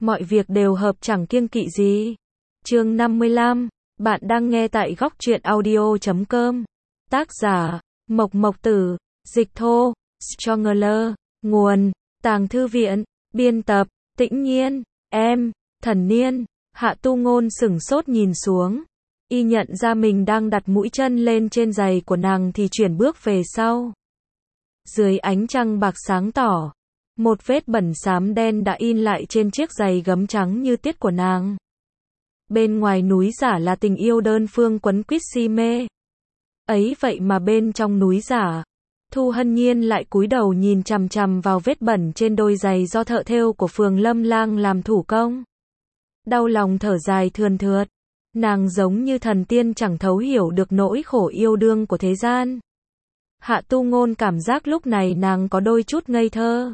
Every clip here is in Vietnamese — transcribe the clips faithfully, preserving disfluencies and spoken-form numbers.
mọi việc đều hợp chẳng kiêng kỵ gì. Chương năm mươi lăm, bạn đang nghe tại góc truyện audio chấm com. Tác giả, Mộc Mộc Tử, dịch thô, Stronger, nguồn, Tàng Thư Viện, biên tập, Tĩnh Nhiên, em, Thần Niên. Hạ Tu Ngôn sửng sốt nhìn xuống. Y nhận ra mình đang đặt mũi chân lên trên giày của nàng thì chuyển bước về sau. Dưới ánh trăng bạc sáng tỏ, một vết bẩn xám đen đã in lại trên chiếc giày gấm trắng như tiết của nàng. Bên ngoài núi giả là tình yêu đơn phương quấn quýt si mê. Ấy vậy mà bên trong núi giả, Thu Hân Nhiên lại cúi đầu nhìn chằm chằm vào vết bẩn trên đôi giày do thợ thêu của phường Lâm Lang làm thủ công. Đau lòng thở dài thườn thượt. Nàng giống như thần tiên chẳng thấu hiểu được nỗi khổ yêu đương của thế gian. Hạ Tu Ngôn cảm giác lúc này nàng có đôi chút ngây thơ,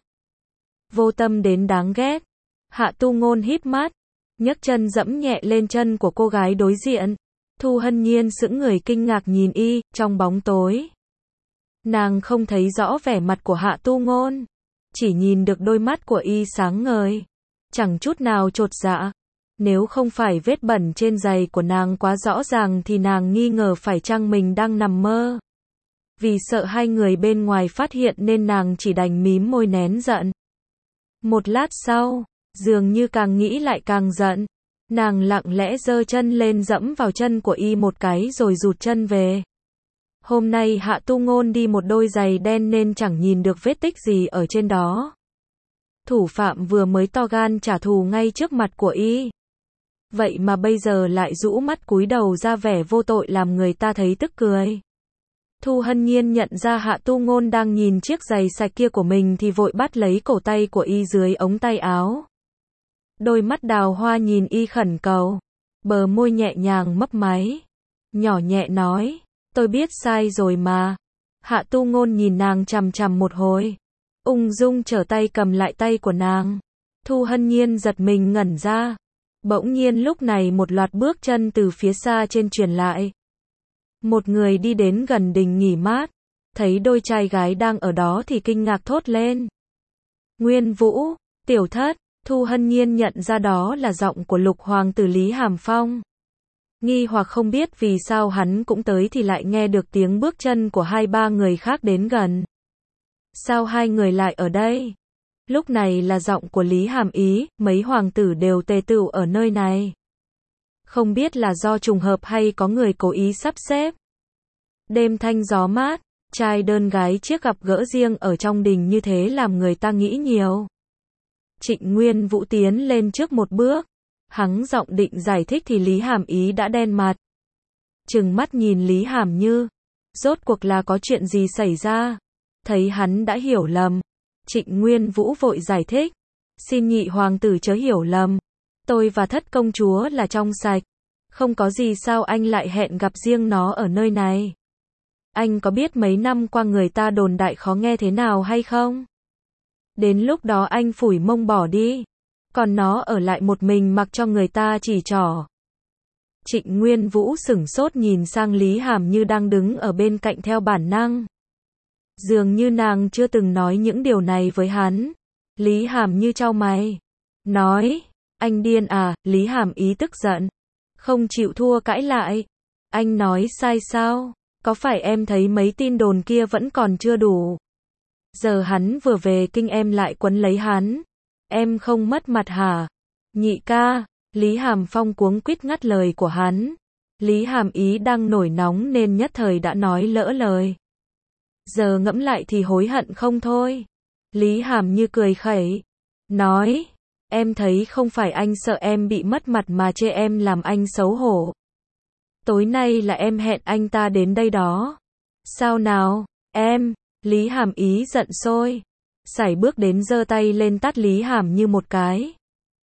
vô tâm đến đáng ghét. Hạ Tu Ngôn híp mắt, nhấc chân dẫm nhẹ lên chân của cô gái đối diện. Thu Hân Nhiên sững người kinh ngạc nhìn y, trong bóng tối. Nàng không thấy rõ vẻ mặt của Hạ Tu Ngôn, chỉ nhìn được đôi mắt của y sáng ngời, chẳng chút nào chột dạ. Nếu không phải vết bẩn trên giày của nàng quá rõ ràng thì nàng nghi ngờ phải chăng mình đang nằm mơ. Vì sợ hai người bên ngoài phát hiện nên nàng chỉ đành mím môi nén giận. Một lát sau, dường như càng nghĩ lại càng giận, nàng lặng lẽ giơ chân lên dẫm vào chân của y một cái rồi rụt chân về. Hôm nay Hạ Tu Ngôn đi một đôi giày đen nên chẳng nhìn được vết tích gì ở trên đó. Thủ phạm vừa mới to gan trả thù ngay trước mặt của y. Vậy mà bây giờ lại rũ mắt cúi đầu ra vẻ vô tội làm người ta thấy tức cười. Thu Hân Nhiên nhận ra Hạ Tu Ngôn đang nhìn chiếc giày sạch kia của mình thì vội bắt lấy cổ tay của y dưới ống tay áo. Đôi mắt đào hoa nhìn y khẩn cầu, bờ môi nhẹ nhàng mấp máy, nhỏ nhẹ nói, tôi biết sai rồi mà. Hạ Tu Ngôn nhìn nàng chằm chằm một hồi, ung dung trở tay cầm lại tay của nàng. Thu Hân Nhiên giật mình ngẩn ra. Bỗng nhiên lúc này một loạt bước chân từ phía xa trên truyền lại. Một người đi đến gần đình nghỉ mát, thấy đôi trai gái đang ở đó thì kinh ngạc thốt lên. Nguyên Vũ, tiểu thất. Thu Hân Nhiên nhận ra đó là giọng của Lục Hoàng tử Lý Hàm Phong. Nghi hoặc không biết vì sao hắn cũng tới thì lại nghe được tiếng bước chân của hai ba người khác đến gần. Sao hai người lại ở đây? Lúc này là giọng của Lý Hàm Ý, mấy hoàng tử đều tề tựu ở nơi này. Không biết là do trùng hợp hay có người cố ý sắp xếp. Đêm thanh gió mát, trai đơn gái chiếc gặp gỡ riêng ở trong đình như thế làm người ta nghĩ nhiều. Trịnh Nguyên Vũ tiến lên trước một bước, hắng giọng định giải thích thì Lý Hàm Ý đã đen mặt. Trừng mắt nhìn Lý Hàm Như, rốt cuộc là có chuyện gì xảy ra? Thấy hắn đã hiểu lầm, Trịnh Nguyên Vũ vội giải thích, xin nhị hoàng tử chớ hiểu lầm, tôi và thất công chúa là trong sạch, không có gì sao anh lại hẹn gặp riêng nó ở nơi này. Anh có biết mấy năm qua người ta đồn đại khó nghe thế nào hay không? Đến lúc đó anh phủi mông bỏ đi, còn nó ở lại một mình mặc cho người ta chỉ trỏ. Trịnh Nguyên Vũ sửng sốt nhìn sang Lý Hàm Như đang đứng ở bên cạnh theo bản năng. Dường như nàng chưa từng nói những điều này với hắn. Lý Hàm Như chau mày, nói, anh điên à? Lý Hàm Ý tức giận, không chịu thua cãi lại. Anh nói sai sao? Có phải em thấy mấy tin đồn kia vẫn còn chưa đủ? Giờ hắn vừa về kinh em lại quấn lấy hắn. Em không mất mặt hả? Nhị ca, Lý Hàm Phong cuống quýt ngắt lời của hắn. Lý Hàm Ý đang nổi nóng nên nhất thời đã nói lỡ lời. Giờ ngẫm lại thì hối hận không thôi. Lý Hàm Như cười khẩy, nói, em thấy không phải anh sợ em bị mất mặt mà chê em làm anh xấu hổ. Tối nay là em hẹn anh ta đến đây đó. Sao nào, em? Lý Hàm Ý giận sôi, sải bước đến giơ tay lên tát Lý Hàm Như một cái.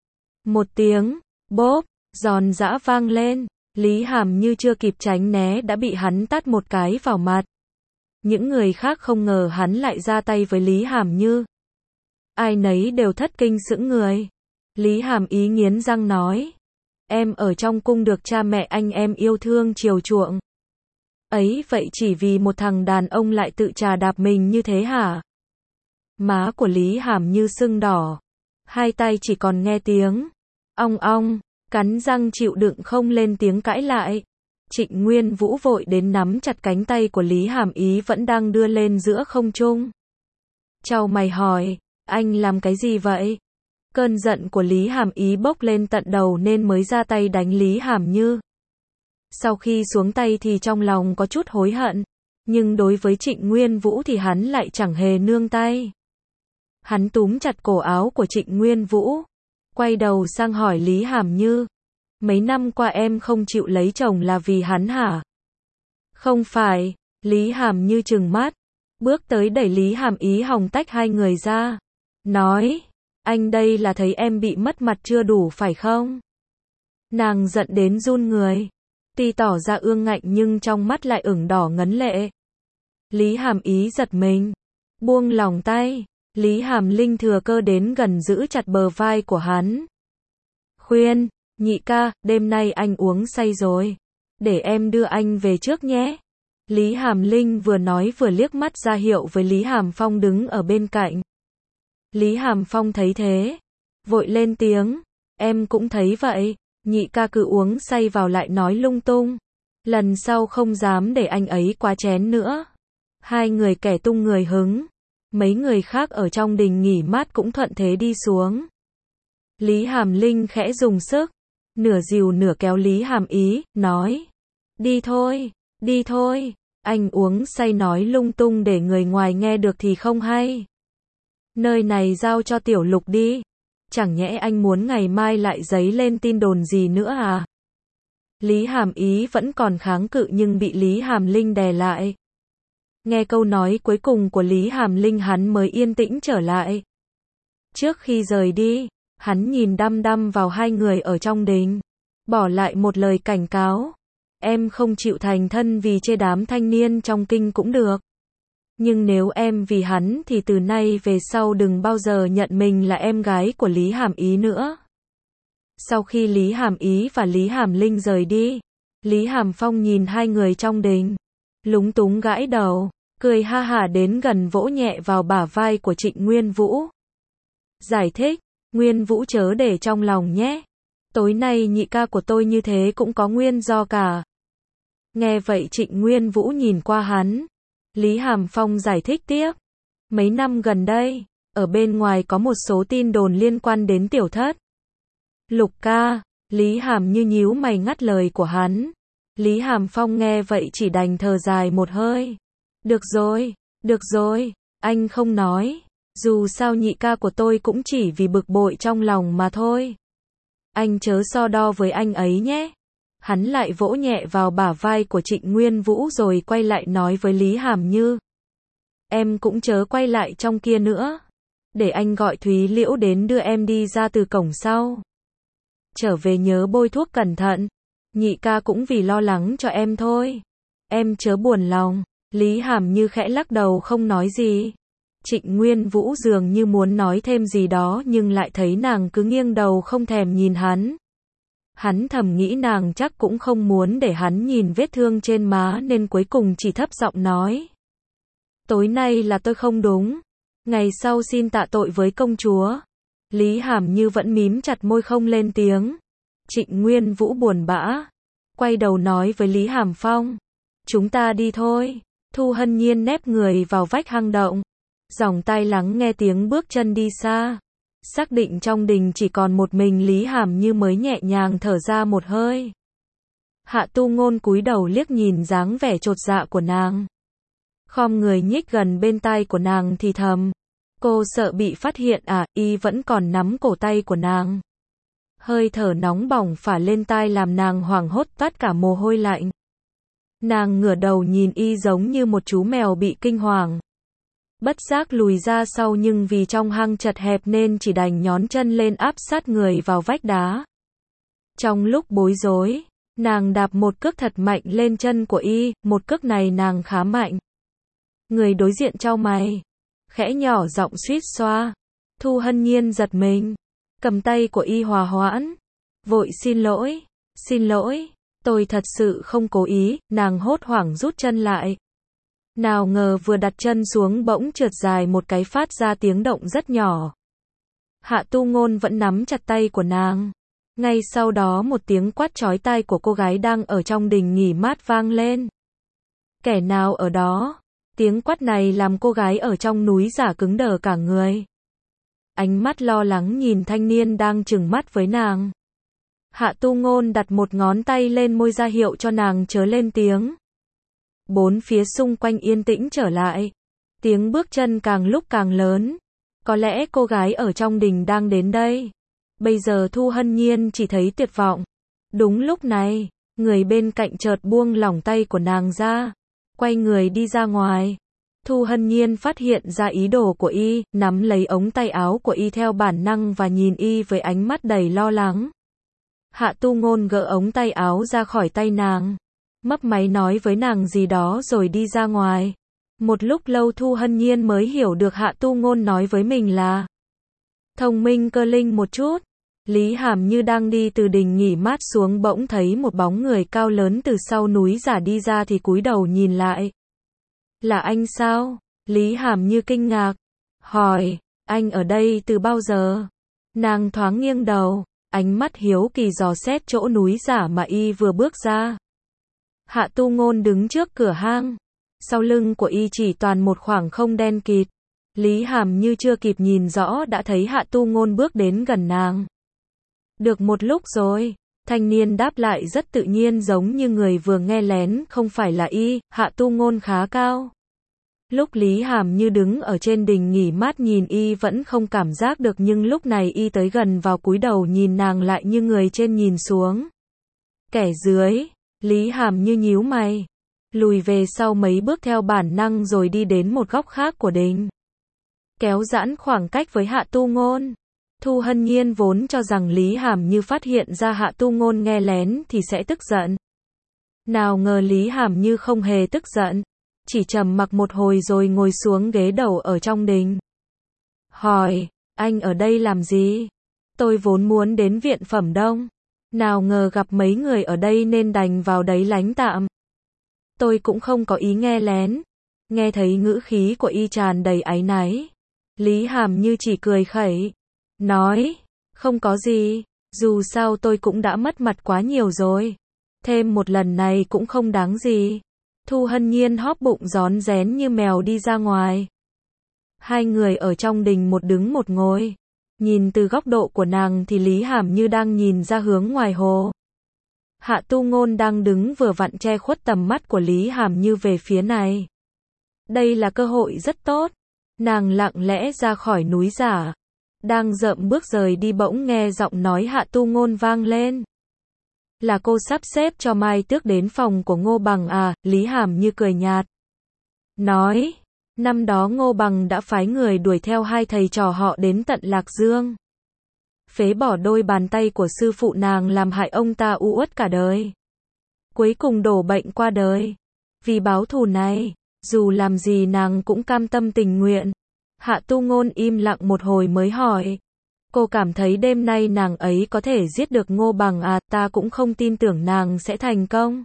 Một tiếng, bốp, giòn giã vang lên, Lý Hàm Như chưa kịp tránh né đã bị hắn tát một cái vào mặt. Những người khác không ngờ hắn lại ra tay với Lý Hàm Như. Ai nấy đều thất kinh sững người. Lý Hàm Ý nghiến răng nói, em ở trong cung được cha mẹ anh em yêu thương chiều chuộng. Ấy vậy chỉ vì một thằng đàn ông lại tự trà đạp mình như thế hả? Má của Lý Hàm Như sưng đỏ, hai tay chỉ còn nghe tiếng Ong ong, cắn răng chịu đựng không lên tiếng cãi lại. Trịnh Nguyên Vũ vội đến nắm chặt cánh tay của Lý Hàm Ý vẫn đang đưa lên giữa không trung. Chau mày hỏi, anh làm cái gì vậy? Cơn giận của Lý Hàm Ý bốc lên tận đầu nên mới ra tay đánh Lý Hàm Như. Sau khi xuống tay thì trong lòng có chút hối hận, nhưng đối với Trịnh Nguyên Vũ thì hắn lại chẳng hề nương tay. Hắn túm chặt cổ áo của Trịnh Nguyên Vũ, quay đầu sang hỏi Lý Hàm Như, mấy năm qua em không chịu lấy chồng là vì hắn hả? Không phải, Lý Hàm Như trừng mắt, bước tới đẩy Lý Hàm Ý hòng tách hai người ra, nói, anh đây là thấy em bị mất mặt chưa đủ phải không? Nàng giận đến run người, tuy tỏ ra ương ngạnh nhưng trong mắt lại ửng đỏ ngấn lệ. Lý Hàm Ý giật mình, buông lòng tay, Lý Hàm Linh thừa cơ đến gần giữ chặt bờ vai của hắn. Khuyên, nhị ca, đêm nay anh uống say rồi, để em đưa anh về trước nhé. Lý Hàm Linh vừa nói vừa liếc mắt ra hiệu với Lý Hàm Phong đứng ở bên cạnh. Lý Hàm Phong thấy thế, vội lên tiếng, em cũng thấy vậy, nhị ca cứ uống say vào lại nói lung tung. Lần sau không dám để anh ấy quá chén nữa. Hai người kẻ tung người hứng. Mấy người khác ở trong đình nghỉ mát cũng thuận thế đi xuống. Lý Hàm Linh khẽ dùng sức, nửa dìu nửa kéo Lý Hàm Ý, nói, đi thôi, đi thôi, anh uống say nói lung tung để người ngoài nghe được thì không hay. Nơi này giao cho Tiểu Lục đi, chẳng nhẽ anh muốn ngày mai lại dấy lên tin đồn gì nữa à? Lý Hàm Ý vẫn còn kháng cự nhưng bị Lý Hàm Linh đè lại. Nghe câu nói cuối cùng của Lý Hàm Linh hắn mới yên tĩnh trở lại. Trước khi rời đi, hắn nhìn đăm đăm vào hai người ở trong đình, bỏ lại một lời cảnh cáo. Em không chịu thành thân vì chê đám thanh niên trong kinh cũng được. Nhưng nếu em vì hắn thì từ nay về sau đừng bao giờ nhận mình là em gái của Lý Hàm Ý nữa. Sau khi Lý Hàm Ý và Lý Hàm Linh rời đi, Lý Hàm Phong nhìn hai người trong đình, lúng túng gãi đầu, cười ha hả đến gần vỗ nhẹ vào bả vai của Trịnh Nguyên Vũ. Giải thích, Nguyên Vũ chớ để trong lòng nhé. Tối nay nhị ca của tôi như thế cũng có nguyên do cả. Nghe vậy Trịnh Nguyên Vũ nhìn qua hắn. Lý Hàm Phong giải thích tiếp. Mấy năm gần đây, ở bên ngoài có một số tin đồn liên quan đến tiểu thất. Lục ca, Lý Hàm Như nhíu mày ngắt lời của hắn. Lý Hàm Phong nghe vậy chỉ đành thở dài một hơi. Được rồi, được rồi, anh không nói. Dù sao nhị ca của tôi cũng chỉ vì bực bội trong lòng mà thôi. Anh chớ so đo với anh ấy nhé. Hắn lại vỗ nhẹ vào bả vai của Trịnh Nguyên Vũ rồi quay lại nói với Lý Hàm Như. Em cũng chớ quay lại trong kia nữa. Để anh gọi Thúy Liễu đến đưa em đi ra từ cổng sau. Trở về nhớ bôi thuốc cẩn thận. Nhị ca cũng vì lo lắng cho em thôi. Em chớ buồn lòng. Lý Hàm Như khẽ lắc đầu không nói gì. Trịnh Nguyên Vũ dường như muốn nói thêm gì đó nhưng lại thấy nàng cứ nghiêng đầu không thèm nhìn hắn. Hắn thầm nghĩ nàng chắc cũng không muốn để hắn nhìn vết thương trên má nên cuối cùng chỉ thấp giọng nói. Tối nay là tôi không đúng. Ngày sau xin tạ tội với công chúa. Lý Hàm Như vẫn mím chặt môi không lên tiếng. Trịnh Nguyên Vũ buồn bã. Quay đầu nói với Lý Hàm Phong. Chúng ta đi thôi. Thu Hân Nhiên nép người vào vách hang động. Dòng tai lắng nghe tiếng bước chân đi xa. Xác định trong đình chỉ còn một mình Lý Hàm Như mới nhẹ nhàng thở ra một hơi. Hạ Tu Ngôn cúi đầu liếc nhìn dáng vẻ chột dạ của nàng. Khom người nhích gần bên tai của nàng thì thầm. Cô sợ bị phát hiện à, y vẫn còn nắm cổ tay của nàng. Hơi thở nóng bỏng phả lên tai làm nàng hoảng hốt toát cả mồ hôi lạnh. Nàng ngửa đầu nhìn y giống như một chú mèo bị kinh hoàng. Bất giác lùi ra sau nhưng vì trong hang chật hẹp nên chỉ đành nhón chân lên áp sát người vào vách đá. Trong lúc bối rối, nàng đạp một cước thật mạnh lên chân của y, một cước này nàng khá mạnh. Người đối diện chau mày, khẽ nhỏ giọng suýt xoa. Thu Hân Nhiên giật mình, cầm tay của y hòa hoãn, vội xin lỗi, xin lỗi, tôi thật sự không cố ý, nàng hốt hoảng rút chân lại. Nào ngờ vừa đặt chân xuống bỗng trượt dài một cái phát ra tiếng động rất nhỏ. Hạ Tu Ngôn vẫn nắm chặt tay của nàng. Ngay sau đó một tiếng quát chói tai của cô gái đang ở trong đình nghỉ mát vang lên. Kẻ nào ở đó? Tiếng quát này làm cô gái ở trong núi giả cứng đờ cả người. Ánh mắt lo lắng nhìn thanh niên đang trừng mắt với nàng. Hạ Tu Ngôn đặt một ngón tay lên môi ra hiệu cho nàng chớ lên tiếng. Bốn phía xung quanh yên tĩnh trở lại. Tiếng bước chân càng lúc càng lớn. Có lẽ cô gái ở trong đình đang đến đây. Bây giờ Thu Hân Nhiên chỉ thấy tuyệt vọng. Đúng lúc này, người bên cạnh chợt buông lỏng tay của nàng ra. Quay người đi ra ngoài. Thu Hân Nhiên phát hiện ra ý đồ của y, nắm lấy ống tay áo của y theo bản năng và nhìn y với ánh mắt đầy lo lắng. Hạ Tu Ngôn gỡ ống tay áo ra khỏi tay nàng. Mấp máy nói với nàng gì đó rồi đi ra ngoài. Một lúc lâu Thu Hân Nhiên mới hiểu được Hạ Tu Ngôn nói với mình là thông minh cơ linh một chút. Lý Hàm Như đang đi từ đình nghỉ mát xuống bỗng thấy một bóng người cao lớn từ sau núi giả đi ra thì cúi đầu nhìn lại. Là anh sao? Lý Hàm Như kinh ngạc. Hỏi, anh ở đây từ bao giờ? Nàng thoáng nghiêng đầu, ánh mắt hiếu kỳ dò xét chỗ núi giả mà y vừa bước ra. Hạ Tu Ngôn đứng trước cửa hang. Sau lưng của y chỉ toàn một khoảng không đen kịt. Lý Hàm Như chưa kịp nhìn rõ đã thấy Hạ Tu Ngôn bước đến gần nàng. Được một lúc rồi, thanh niên đáp lại rất tự nhiên giống như người vừa nghe lén, không phải là y. Hạ Tu Ngôn khá cao. Lúc Lý Hàm Như đứng ở trên đình nghỉ mát nhìn y vẫn không cảm giác được, nhưng lúc này y tới gần vào cúi đầu nhìn nàng lại như người trên nhìn xuống. Kẻ dưới, Lý Hàm Như nhíu mày, lùi về sau mấy bước theo bản năng rồi đi đến một góc khác của đình. Kéo giãn khoảng cách với Hạ Tu Ngôn. Thu Hân Nhiên vốn cho rằng Lý Hàm Như phát hiện ra Hạ Tu Ngôn nghe lén thì sẽ tức giận. Nào ngờ Lý Hàm Như không hề tức giận, chỉ trầm mặc một hồi rồi ngồi xuống ghế đầu ở trong đình. Hỏi, anh ở đây làm gì? Tôi vốn muốn đến viện Phẩm Đông. Nào ngờ gặp mấy người ở đây nên đành vào đấy lánh tạm. Tôi cũng không có ý nghe lén. Nghe thấy ngữ khí của y tràn đầy áy náy. Lý Hàm Như chỉ cười khẩy. Nói, không có gì, dù sao tôi cũng đã mất mặt quá nhiều rồi. Thêm một lần này cũng không đáng gì. Thu Hân Nhiên hóp bụng rón rén như mèo đi ra ngoài. Hai người ở trong đình một đứng một ngồi. Nhìn từ góc độ của nàng thì Lý Hàm Như đang nhìn ra hướng ngoài hồ. Hạ Tu Ngôn đang đứng vừa vặn che khuất tầm mắt của Lý Hàm Như về phía này. Đây là cơ hội rất tốt. Nàng lặng lẽ ra khỏi núi giả. Đang dậm bước rời đi bỗng nghe giọng nói Hạ Tu Ngôn vang lên. Là cô sắp xếp cho Mai Tước đến phòng của Ngô Bằng à? Lý Hàm Như cười nhạt. Nói, năm đó Ngô Bằng đã phái người đuổi theo hai thầy trò họ đến tận Lạc Dương. Phế bỏ đôi bàn tay của sư phụ nàng làm hại ông ta u uất cả đời. Cuối cùng đổ bệnh qua đời. Vì báo thù này, dù làm gì nàng cũng cam tâm tình nguyện. Hạ Tu Ngôn im lặng một hồi mới hỏi. Cô cảm thấy đêm nay nàng ấy có thể giết được Ngô Bằng à? Ta cũng không tin tưởng nàng sẽ thành công.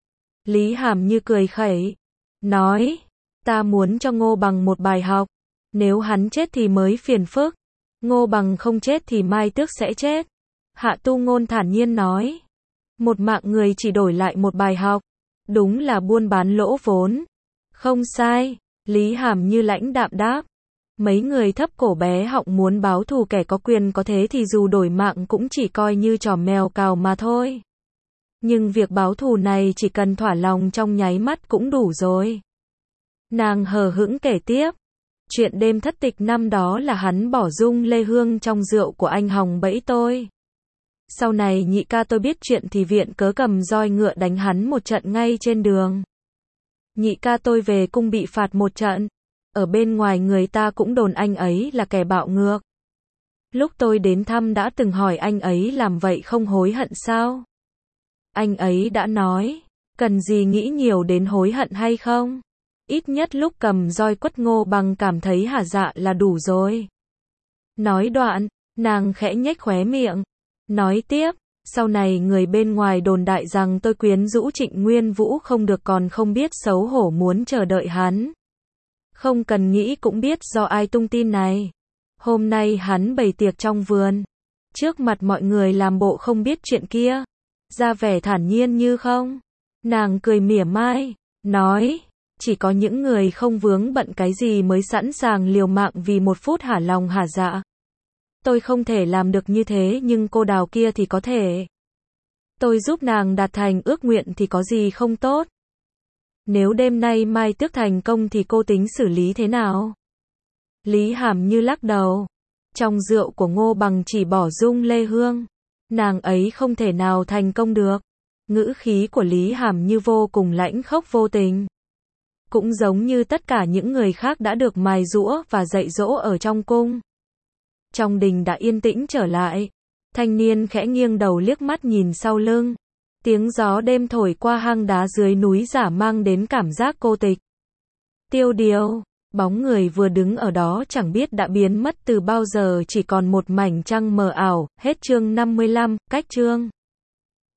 Lý Hàm Như cười khẩy. Nói, ta muốn cho Ngô Bằng một bài học. Nếu hắn chết thì mới phiền phức. Ngô Bằng không chết thì Mai Tước sẽ chết. Hạ Tu Ngôn thản nhiên nói. Một mạng người chỉ đổi lại một bài học. Đúng là buôn bán lỗ vốn. Không sai, Lý Hàm Như lãnh đạm đáp. Mấy người thấp cổ bé họng muốn báo thù kẻ có quyền có thế thì dù đổi mạng cũng chỉ coi như trò mèo cào mà thôi. Nhưng việc báo thù này chỉ cần thỏa lòng trong nháy mắt cũng đủ rồi. Nàng hờ hững kể tiếp. Chuyện đêm thất tịch năm đó là hắn bỏ Dung Lê Hương trong rượu của anh hòng bẫy tôi. Sau này nhị ca tôi biết chuyện thì viện cớ cầm roi ngựa đánh hắn một trận ngay trên đường. Nhị ca tôi về cung bị phạt một trận. Ở bên ngoài người ta cũng đồn anh ấy là kẻ bạo ngược. Lúc tôi đến thăm đã từng hỏi anh ấy làm vậy không hối hận sao? Anh ấy đã nói, cần gì nghĩ nhiều đến hối hận hay không? Ít nhất lúc cầm roi quất Ngô Bằng cảm thấy hả dạ là đủ rồi. Nói đoạn, nàng khẽ nhếch khóe miệng. Nói tiếp, sau này người bên ngoài đồn đại rằng tôi quyến rũ Trịnh Nguyên Vũ không được còn không biết xấu hổ muốn chờ đợi hắn. Không cần nghĩ cũng biết do ai tung tin này. Hôm nay hắn bày tiệc trong vườn. trước mặt mọi người làm bộ không biết chuyện kia, ra vẻ thản nhiên như không. Nàng cười mỉa mai, nói, chỉ có những người không vướng bận cái gì mới sẵn sàng liều mạng vì một phút hả lòng hả dạ. Tôi không thể làm được như thế nhưng cô Đào kia thì có thể. Tôi giúp nàng đạt thành ước nguyện thì có gì không tốt. Nếu đêm nay Mai Tước thành công thì cô tính xử lý thế nào? Lý Hàm Như lắc đầu. Trong rượu của Ngô Bằng chỉ bỏ Dung Lê Hương. Nàng ấy không thể nào thành công được. Ngữ khí của Lý Hàm Như vô cùng lãnh khốc vô tình. Cũng giống như tất cả những người khác đã được mài giũa và dạy dỗ ở trong cung. Trong đình đã yên tĩnh trở lại. Thanh niên khẽ nghiêng đầu liếc mắt nhìn sau lưng. Tiếng gió đêm thổi qua hang đá dưới núi giả mang đến cảm giác cô tịch. Tiêu Điều, bóng người vừa đứng ở đó chẳng biết đã biến mất từ bao giờ, chỉ còn một mảnh trăng mờ ảo. Hết chương năm mươi lăm, cách chương.